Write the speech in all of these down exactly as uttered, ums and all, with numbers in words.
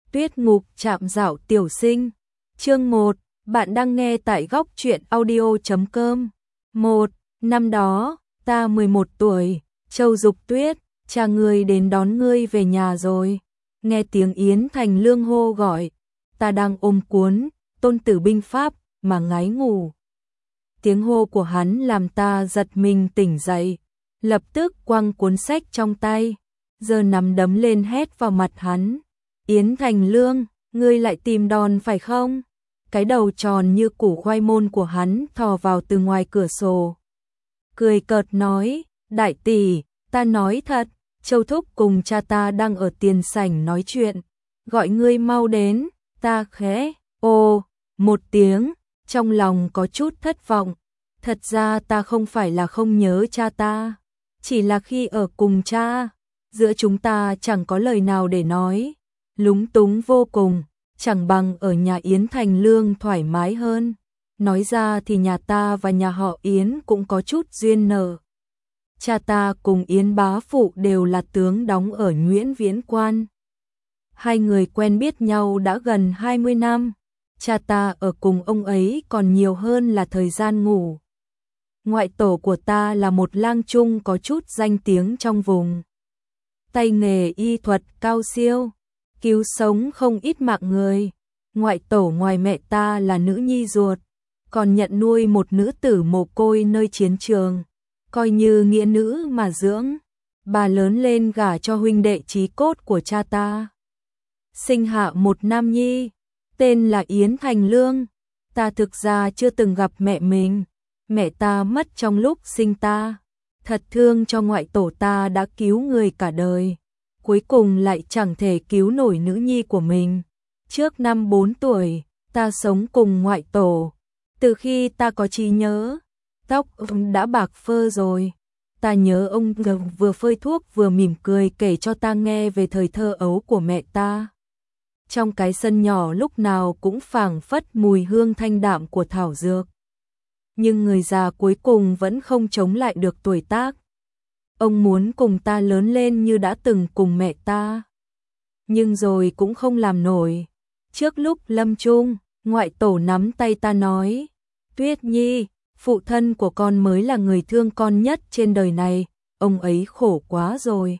Tuyết ngục trạm dạo tiểu sinh. Chương một, bạn đang nghe tại góc truyện audio chấm com. một. Năm đó, ta mười một tuổi, Châu Dục Tuyết, cha ngươi đến đón ngươi về nhà rồi. Nghe tiếng Yến Thành Lương hô gọi, ta đang ôm cuốn Tôn Tử binh pháp mà ngáy ngủ. Tiếng hô của hắn làm ta giật mình tỉnh dậy, lập tức quăng cuốn sách trong tay, giơ nắm đấm lên hét vào mặt hắn. Yến Thành Lương, ngươi lại tìm đòn phải không? Cái đầu tròn như củ khoai môn của hắn thò vào từ ngoài cửa sổ. Cười cợt nói, đại tỷ, ta nói thật, Châu Thúc cùng cha ta đang ở tiền sảnh nói chuyện, gọi ngươi mau đến. Ta khẽ, ô, một tiếng, trong lòng có chút thất vọng. Thật ra ta không phải là không nhớ cha ta, chỉ là khi ở cùng cha, giữa chúng ta chẳng có lời nào để nói, lúng túng vô cùng, chẳng bằng ở nhà Yến Thành Lương thoải mái hơn. Nói ra thì nhà ta và nhà họ Yến cũng có chút duyên nợ. Cha ta cùng Yến bá phụ đều là tướng đóng ở Nguyễn Viễn Quan. Hai người quen biết nhau đã gần hai mươi năm, cha ta ở cùng ông ấy còn nhiều hơn là thời gian ngủ. Ngoại tổ của ta là một lang trung có chút danh tiếng trong vùng. Tay nghề y thuật cao siêu, cứu sống không ít mạng người. Ngoại tổ ngoài mẹ ta là nữ nhi ruột, còn nhận nuôi một nữ tử mồ côi nơi chiến trường, coi như nghĩa nữ mà dưỡng. Bà lớn lên gả cho huynh đệ chí cốt của cha ta, sinh hạ một nam nhi, tên là Yến Thành Lương. Ta thực ra chưa từng gặp mẹ mình, mẹ ta mất trong lúc sinh ta. Thật thương cho ngoại tổ ta đã cứu người cả đời, cuối cùng lại chẳng thể cứu nổi nữ nhi của mình. Trước năm bốn tuổi, ta sống cùng ngoại tổ. Từ khi ta có trí nhớ, tóc ông đã bạc phơ rồi. Ta nhớ ông vừa phơi thuốc vừa mỉm cười kể cho ta nghe về thời thơ ấu của mẹ ta. Trong cái sân nhỏ lúc nào cũng phảng phất mùi hương thanh đạm của thảo dược. Nhưng người già cuối cùng vẫn không chống lại được tuổi tác. Ông muốn cùng ta lớn lên như đã từng cùng mẹ ta, nhưng rồi cũng không làm nổi. Trước lúc lâm chung, ngoại tổ nắm tay ta nói, Tuyết Nhi, phụ thân của con mới là người thương con nhất trên đời này, ông ấy khổ quá rồi.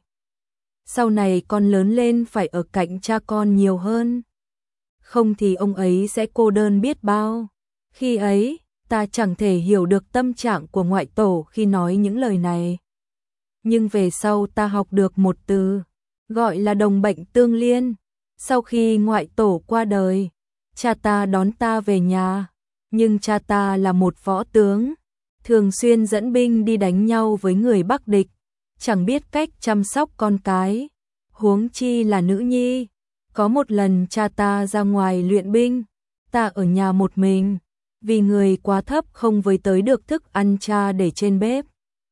Sau này con lớn lên phải ở cạnh cha con nhiều hơn, không thì ông ấy sẽ cô đơn biết bao. Khi ấy, ta chẳng thể hiểu được tâm trạng của ngoại tổ khi nói những lời này. Nhưng về sau ta học được một từ, gọi là đồng bệnh tương liên. Sau khi ngoại tổ qua đời, cha ta đón ta về nhà, nhưng cha ta là một võ tướng, thường xuyên dẫn binh đi đánh nhau với người Bắc địch, chẳng biết cách chăm sóc con cái, huống chi là nữ nhi. Có một lần cha ta ra ngoài luyện binh, ta ở nhà một mình, vì người quá thấp không với tới được thức ăn cha để trên bếp,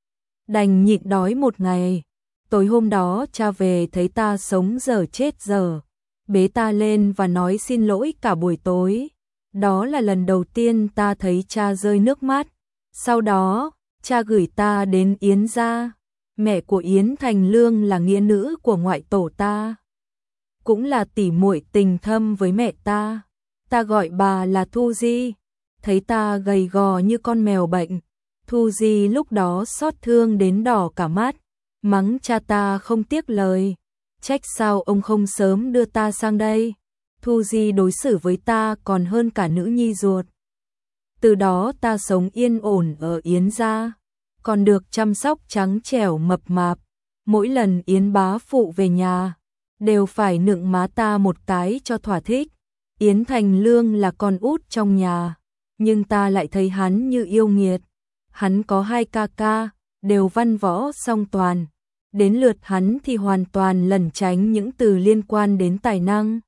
đành nhịn đói một ngày. Tối hôm đó cha về thấy ta sống dở chết dở, bế ta lên và nói xin lỗi cả buổi tối. Đó là lần đầu tiên ta thấy cha rơi nước mắt. Sau đó, cha gửi ta đến Yến gia. Mẹ của Yến Thành Lương là nghĩa nữ của ngoại tổ ta, cũng là tỷ muội tình thâm với mẹ ta. Ta gọi bà là Thu Di. Thấy ta gầy gò như con mèo bệnh, Thu Di lúc đó xót thương đến đỏ cả mắt, mắng cha ta không tiếc lời. Trách sao ông không sớm đưa ta sang đây. Thu Di đối xử với ta còn hơn cả nữ nhi ruột. Từ đó ta sống yên ổn ở Yến gia, còn được chăm sóc trắng trẻo mập mạp. Mỗi lần Yến bá phụ về nhà, đều phải nựng má ta một cái cho thỏa thích. Yến Thành Lương là con út trong nhà, nhưng ta lại thấy hắn như yêu nghiệt. Hắn có hai ca ca, đều văn võ song toàn. Đến lượt hắn thì hoàn toàn lẩn tránh những từ liên quan đến tài năng,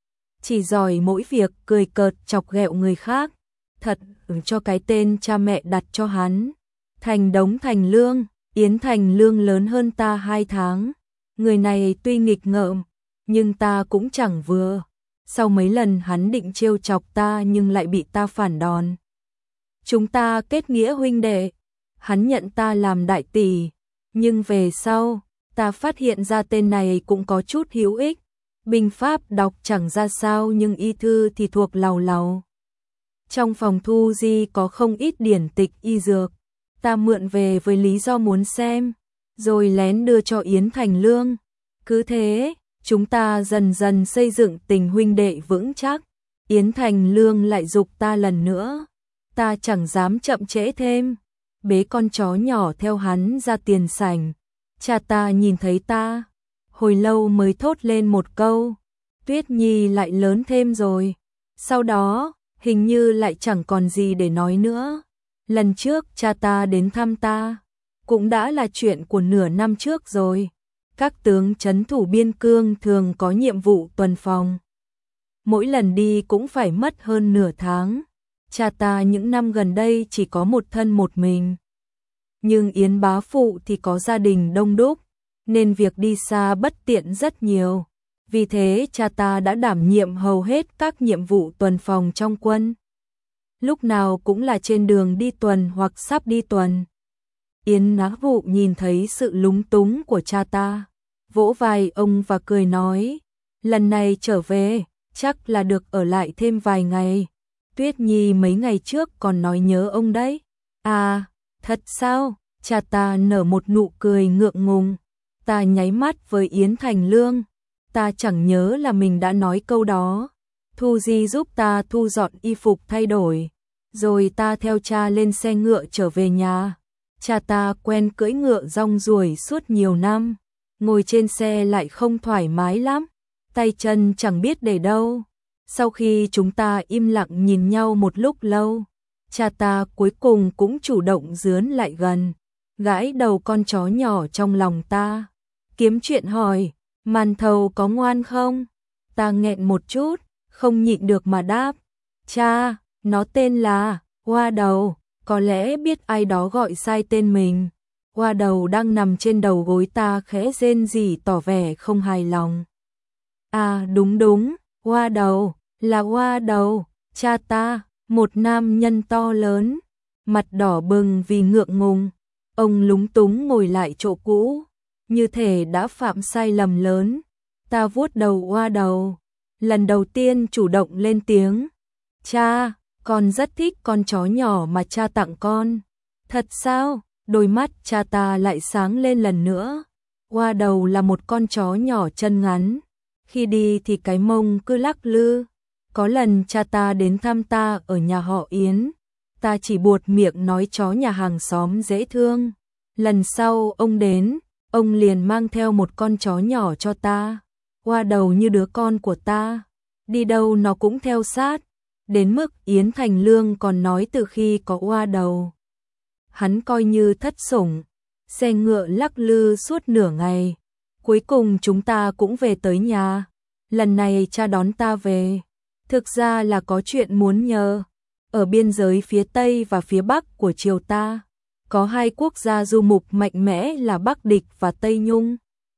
chỉ giỏi mỗi việc cười cợt chọc ghẹo người khác. Thật cho cái tên cha mẹ đặt cho hắn, Thành Đống Thành Lương. Yến Thành Lương lớn hơn ta hai tháng. Người này tuy nghịch ngợm, nhưng ta cũng chẳng vừa. Sau mấy lần hắn định trêu chọc ta nhưng lại bị ta phản đòn. Chúng ta kết nghĩa huynh đệ, hắn nhận ta làm đại tỷ. Nhưng về sau, ta phát hiện ra tên này cũng có chút hữu ích. Binh pháp đọc chẳng ra sao nhưng y thư thì thuộc làu làu. Trong phòng Thu Di có không ít điển tịch y dược, ta mượn về với lý do muốn xem, rồi lén đưa cho Yến Thành Lương. Cứ thế, chúng ta dần dần xây dựng tình huynh đệ vững chắc. Yến Thành Lương lại giục ta lần nữa, ta chẳng dám chậm trễ thêm, bế con chó nhỏ theo hắn ra tiền sảnh. Cha ta nhìn thấy ta, hồi lâu mới thốt lên một câu, Tuyết Nhi lại lớn thêm rồi. Sau đó, hình như lại chẳng còn gì để nói nữa. Lần trước cha ta đến thăm ta, cũng đã là chuyện của nửa năm trước rồi. Các tướng trấn thủ biên cương thường có nhiệm vụ tuần phòng. Mỗi lần đi cũng phải mất hơn nửa tháng. Cha ta những năm gần đây chỉ có một thân một mình. Nhưng Yến bá phụ thì có gia đình đông đúc, nên việc đi xa bất tiện rất nhiều. Vì thế cha ta đã đảm nhiệm hầu hết các nhiệm vụ tuần phòng trong quân. Lúc nào cũng là trên đường đi tuần hoặc sắp đi tuần. Yến bá phụ nhìn thấy sự lúng túng của cha ta, vỗ vai ông và cười nói, lần này trở về, chắc là được ở lại thêm vài ngày. Tuyết Nhi mấy ngày trước còn nói nhớ ông đấy. À, thật sao? Cha ta nở một nụ cười ngượng ngùng. Ta nháy mắt với Yến Thành Lương. Ta chẳng nhớ là mình đã nói câu đó. Thu Di giúp ta thu dọn y phục thay đổi. Rồi ta theo cha lên xe ngựa trở về nhà. Cha ta quen cưỡi ngựa rong ruổi suốt nhiều năm. Ngồi trên xe lại không thoải mái lắm. Tay chân chẳng biết để đâu. Sau khi chúng ta im lặng nhìn nhau một lúc lâu, cha ta cuối cùng cũng chủ động dướn lại gần, gãi đầu con chó nhỏ trong lòng ta. Kiếm chuyện hỏi, Màn Thầu có ngoan không? Ta nghẹn một chút, không nhịn được mà đáp. Cha, nó tên là Hoa Đầu, có lẽ biết ai đó gọi sai tên mình. Hoa Đầu đang nằm trên đầu gối ta khẽ rên rỉ tỏ vẻ không hài lòng. À đúng đúng, Hoa Đầu, là Hoa Đầu, cha ta, một nam nhân to lớn, mặt đỏ bừng vì ngượng ngùng. Ông lúng túng ngồi lại chỗ cũ, như thể đã phạm sai lầm lớn. Ta vuốt đầu Hoa Đầu, lần đầu tiên chủ động lên tiếng. Cha, con rất thích con chó nhỏ mà cha tặng con. Thật sao? Đôi mắt cha ta lại sáng lên lần nữa. Hoa Đầu là một con chó nhỏ chân ngắn, khi đi thì cái mông cứ lắc lư. Có lần cha ta đến thăm ta ở nhà họ Yến, ta chỉ buột miệng nói chó nhà hàng xóm dễ thương. Lần sau ông đến, ông liền mang theo một con chó nhỏ cho ta. Hoa Đầu như đứa con của ta, đi đâu nó cũng theo sát, đến mức Yến Thành Lương còn nói từ khi có Hoa Đầu, hắn coi như thất sủng. Xe ngựa lắc lư suốt nửa ngày, cuối cùng chúng ta cũng về tới nhà. Lần này cha đón ta về, thực ra là có chuyện muốn nhờ. Ở biên giới phía Tây và phía Bắc của triều ta, có hai quốc gia du mục mạnh mẽ là Bắc Địch và Tây Nhung.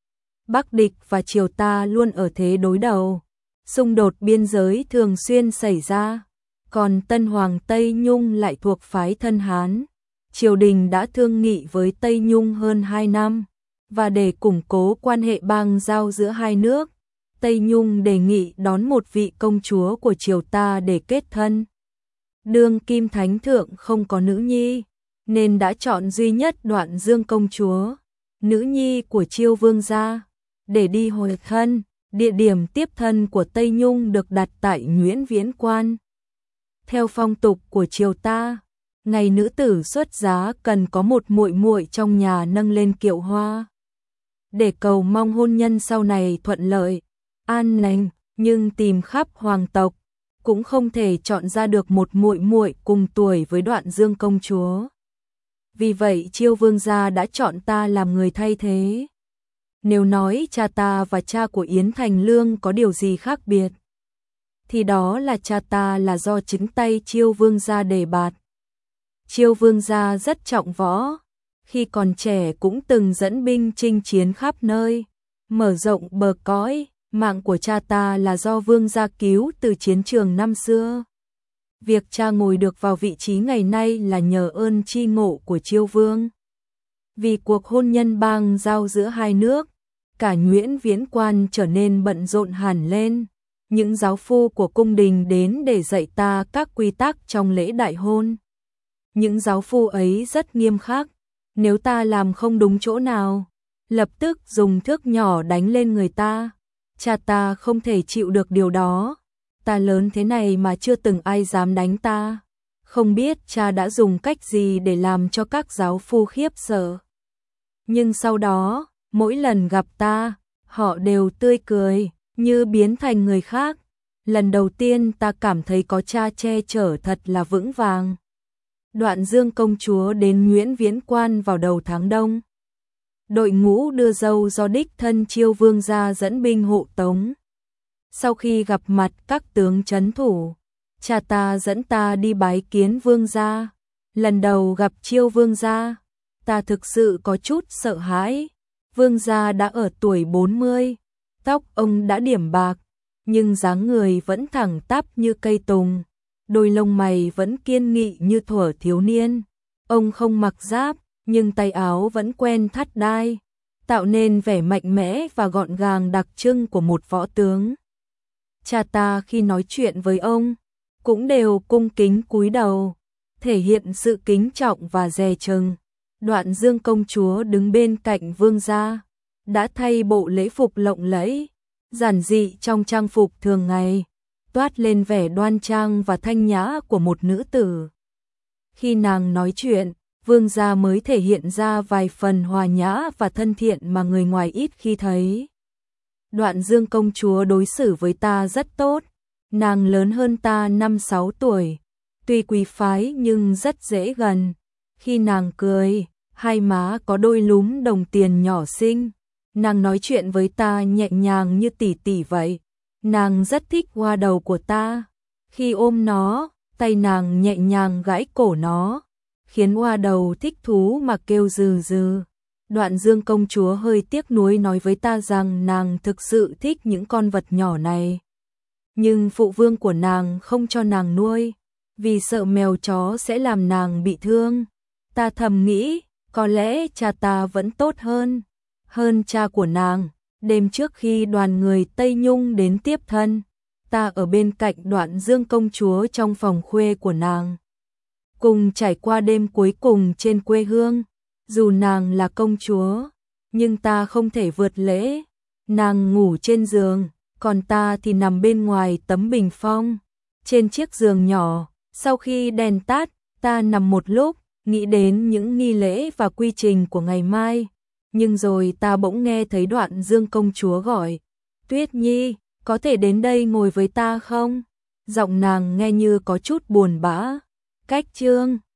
Bắc Địch và triều ta luôn ở thế đối đầu, xung đột biên giới thường xuyên xảy ra. Còn Tân Hoàng Tây Nhung lại thuộc phái thân Hán. Triều đình đã thương nghị với Tây Nhung hơn hai năm, và để củng cố quan hệ bang giao giữa hai nước, Tây Nhung đề nghị đón một vị công chúa của triều ta để kết thân. Đương kim thánh thượng không có nữ nhi, nên đã chọn duy nhất Đoạn Dương công chúa, nữ nhi của Chiêu vương gia, để đi hồi thân. Địa điểm tiếp thân của Tây Nhung được đặt tại Nguyễn Viễn Quan. Theo phong tục của triều ta, ngày nữ tử xuất giá cần có một muội muội trong nhà nâng lên kiệu hoa, để cầu mong hôn nhân sau này thuận lợi, an lành. Nhưng tìm khắp hoàng tộc cũng không thể chọn ra được một muội muội cùng tuổi với Đoạn Dương công chúa. Vì vậy Chiêu vương gia đã chọn ta làm người thay thế. Nếu nói cha ta và cha của Yến Thành Lương có điều gì khác biệt, thì đó là cha ta là do chính tay Chiêu vương gia đề bạt. Chiêu vương gia rất trọng võ, khi còn trẻ cũng từng dẫn binh chinh chiến khắp nơi, mở rộng bờ cõi. Mạng của cha ta là do vương gia cứu từ chiến trường năm xưa. Việc cha ngồi được vào vị trí ngày nay là nhờ ơn chi ngộ của Chiêu vương. Vì cuộc hôn nhân bang giao giữa hai nước, cả Nguyễn Viễn Quan trở nên bận rộn hẳn lên. Những giáo phu của cung đình đến để dạy ta các quy tắc trong lễ đại hôn. Những giáo phu ấy rất nghiêm khắc, nếu ta làm không đúng chỗ nào, lập tức dùng thước nhỏ đánh lên người ta. Cha ta không thể chịu được điều đó, ta lớn thế này mà chưa từng ai dám đánh ta. Không biết cha đã dùng cách gì để làm cho các giáo phu khiếp sợ. Nhưng sau đó, mỗi lần gặp ta, họ đều tươi cười, như biến thành người khác. Lần đầu tiên ta cảm thấy có cha che chở thật là vững vàng. Đoạn Dương công chúa đến Nguyễn Viễn Quan vào đầu tháng Đông. Đội ngũ đưa dâu do đích thân Chiêu Vương gia dẫn binh hộ tống. Sau khi gặp mặt các tướng trấn thủ, cha ta dẫn ta đi bái kiến Vương gia. Lần đầu gặp Chiêu Vương gia, ta thực sự có chút sợ hãi. Vương gia đã ở tuổi bốn mươi, tóc ông đã điểm bạc, nhưng dáng người vẫn thẳng tắp như cây tùng, đôi lông mày vẫn kiên nghị như thuở thiếu niên. Ông không mặc giáp, nhưng tay áo vẫn quen thắt đai, tạo nên vẻ mạnh mẽ và gọn gàng đặc trưng của một võ tướng. Cha ta khi nói chuyện với ông, cũng đều cung kính cúi đầu, thể hiện sự kính trọng và dè chừng. Đoạn Dương công chúa đứng bên cạnh vương gia, đã thay bộ lễ phục lộng lẫy, giản dị trong trang phục thường ngày, toát lên vẻ đoan trang và thanh nhã của một nữ tử. Khi nàng nói chuyện, vương gia mới thể hiện ra vài phần hòa nhã và thân thiện mà người ngoài ít khi thấy. Đoạn Dương công chúa đối xử với ta rất tốt, nàng lớn hơn ta năm sáu tuổi, tuy quý phái nhưng rất dễ gần. Khi nàng cười, hai má có đôi lúm đồng tiền nhỏ xinh. Nàng nói chuyện với ta nhẹ nhàng như tỷ tỷ vậy. Nàng rất thích hoa đầu của ta. Khi ôm nó, tay nàng nhẹ nhàng gãi cổ nó, khiến hoa đầu thích thú mà kêu rừ rừ. Đoạn Dương công chúa hơi tiếc nuối nói với ta rằng nàng thực sự thích những con vật nhỏ này. Nhưng phụ vương của nàng không cho nàng nuôi, vì sợ mèo chó sẽ làm nàng bị thương. Ta thầm nghĩ, có lẽ cha ta vẫn tốt hơn, hơn cha của nàng. Đêm trước khi đoàn người Tây Nhung đến tiếp thân, ta ở bên cạnh Đoạn Dương công chúa trong phòng khuê của nàng, cùng trải qua đêm cuối cùng trên quê hương. Dù nàng là công chúa, nhưng ta không thể vượt lễ. Nàng ngủ trên giường, còn ta thì nằm bên ngoài tấm bình phong, trên chiếc giường nhỏ. Sau khi đèn tắt, ta nằm một lúc, nghĩ đến những nghi lễ và quy trình của ngày mai. Nhưng rồi ta bỗng nghe thấy Đoạn Dương công chúa gọi, Tuyết Nhi, có thể đến đây ngồi với ta không? Giọng nàng nghe như có chút buồn bã. Cách chương